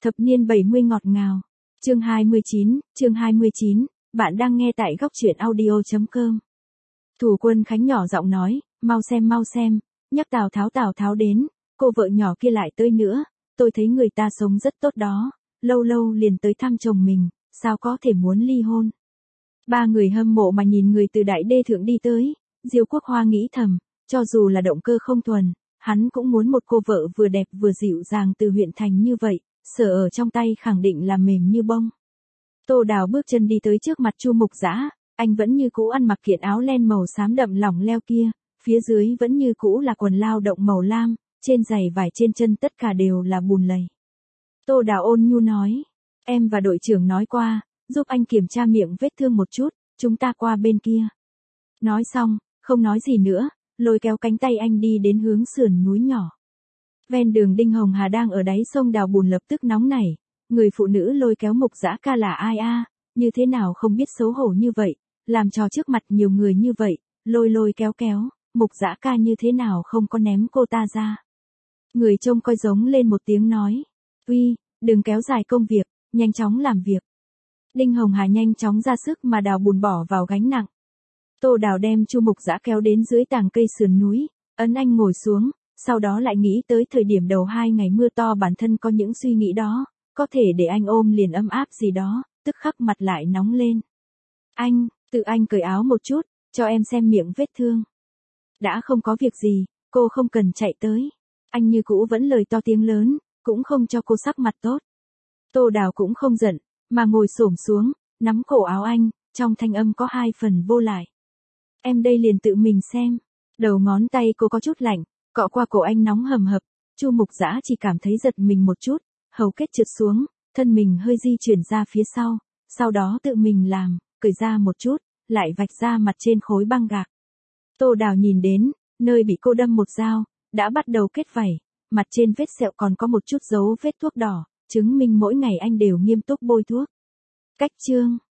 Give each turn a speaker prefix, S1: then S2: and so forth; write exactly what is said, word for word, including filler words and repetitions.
S1: Thập niên bảy mươi ngọt ngào. Chương hai mươi chín, chương hai mươi chín, bạn đang nghe tại góc truyện audio chấm com. Thủ Quân Khánh nhỏ giọng nói, mau xem mau xem, nhắc Tào Tháo Tào Tháo đến, cô vợ nhỏ kia lại tới nữa, tôi thấy người ta sống rất tốt đó, lâu lâu liền tới thăm chồng mình, sao có thể muốn ly hôn. Ba người hâm mộ mà nhìn người từ Đại Đê Thượng đi tới, Diêu Quốc Hoa nghĩ thầm, cho dù là động cơ không thuần, hắn cũng muốn một cô vợ vừa đẹp vừa dịu dàng từ huyện thành như vậy, sở ở trong tay khẳng định là mềm như bông. Tô Đào bước chân đi tới trước mặt Chu Mục Dã, anh vẫn như cũ ăn mặc kiện áo len màu xám đậm lỏng leo kia, phía dưới vẫn như cũ là quần lao động màu lam, trên giày vải trên chân tất cả đều là bùn lầy. Tô Đào ôn nhu nói, em và đội trưởng nói qua, giúp anh kiểm tra miệng vết thương một chút, chúng ta qua bên kia. Nói xong, không nói gì nữa, lôi kéo cánh tay anh đi đến hướng sườn núi nhỏ. Ven đường Đinh Hồng Hà đang ở đáy sông đào bùn lập tức nóng nảy, người phụ nữ lôi kéo Mục Dã ca là ai a, như thế nào không biết xấu hổ như vậy, làm trò trước mặt nhiều người như vậy, lôi lôi kéo kéo, Mục Dã ca như thế nào không có ném cô ta ra. Người trông coi giống lên một tiếng nói, uy, đừng kéo dài công việc, nhanh chóng làm việc. Đinh Hồng Hà nhanh chóng ra sức mà đào bùn bỏ vào gánh nặng. Tô Đào đem Chu Mục Dã kéo đến dưới tàng cây sườn núi, ấn anh ngồi xuống, sau đó lại nghĩ tới thời điểm đầu hai ngày mưa to bản thân có những suy nghĩ đó, có thể để anh ôm liền ấm áp gì đó, tức khắc mặt lại nóng lên. Anh, tự anh cởi áo một chút, cho em xem miệng vết thương. Đã không có việc gì, cô không cần chạy tới. Anh như cũ vẫn lời to tiếng lớn, cũng không cho cô sắc mặt tốt. Tô Đào cũng không giận, mà ngồi xổm xuống, nắm cổ áo anh, trong thanh âm có hai phần vô lại. Em đây liền tự mình xem. Đầu ngón tay cô có chút lạnh, cọ qua cổ anh nóng hầm hập, Chu Mục Dã chỉ cảm thấy giật mình một chút, hầu kết trượt xuống, thân mình hơi di chuyển ra phía sau, sau đó tự mình làm, cởi ra một chút, lại vạch ra mặt trên khối băng gạc. Tô Đào nhìn đến, nơi bị cô đâm một dao, đã bắt đầu kết vảy, mặt trên vết sẹo còn có một chút dấu vết thuốc đỏ, chứng minh mỗi ngày anh đều nghiêm túc bôi thuốc. Cách chương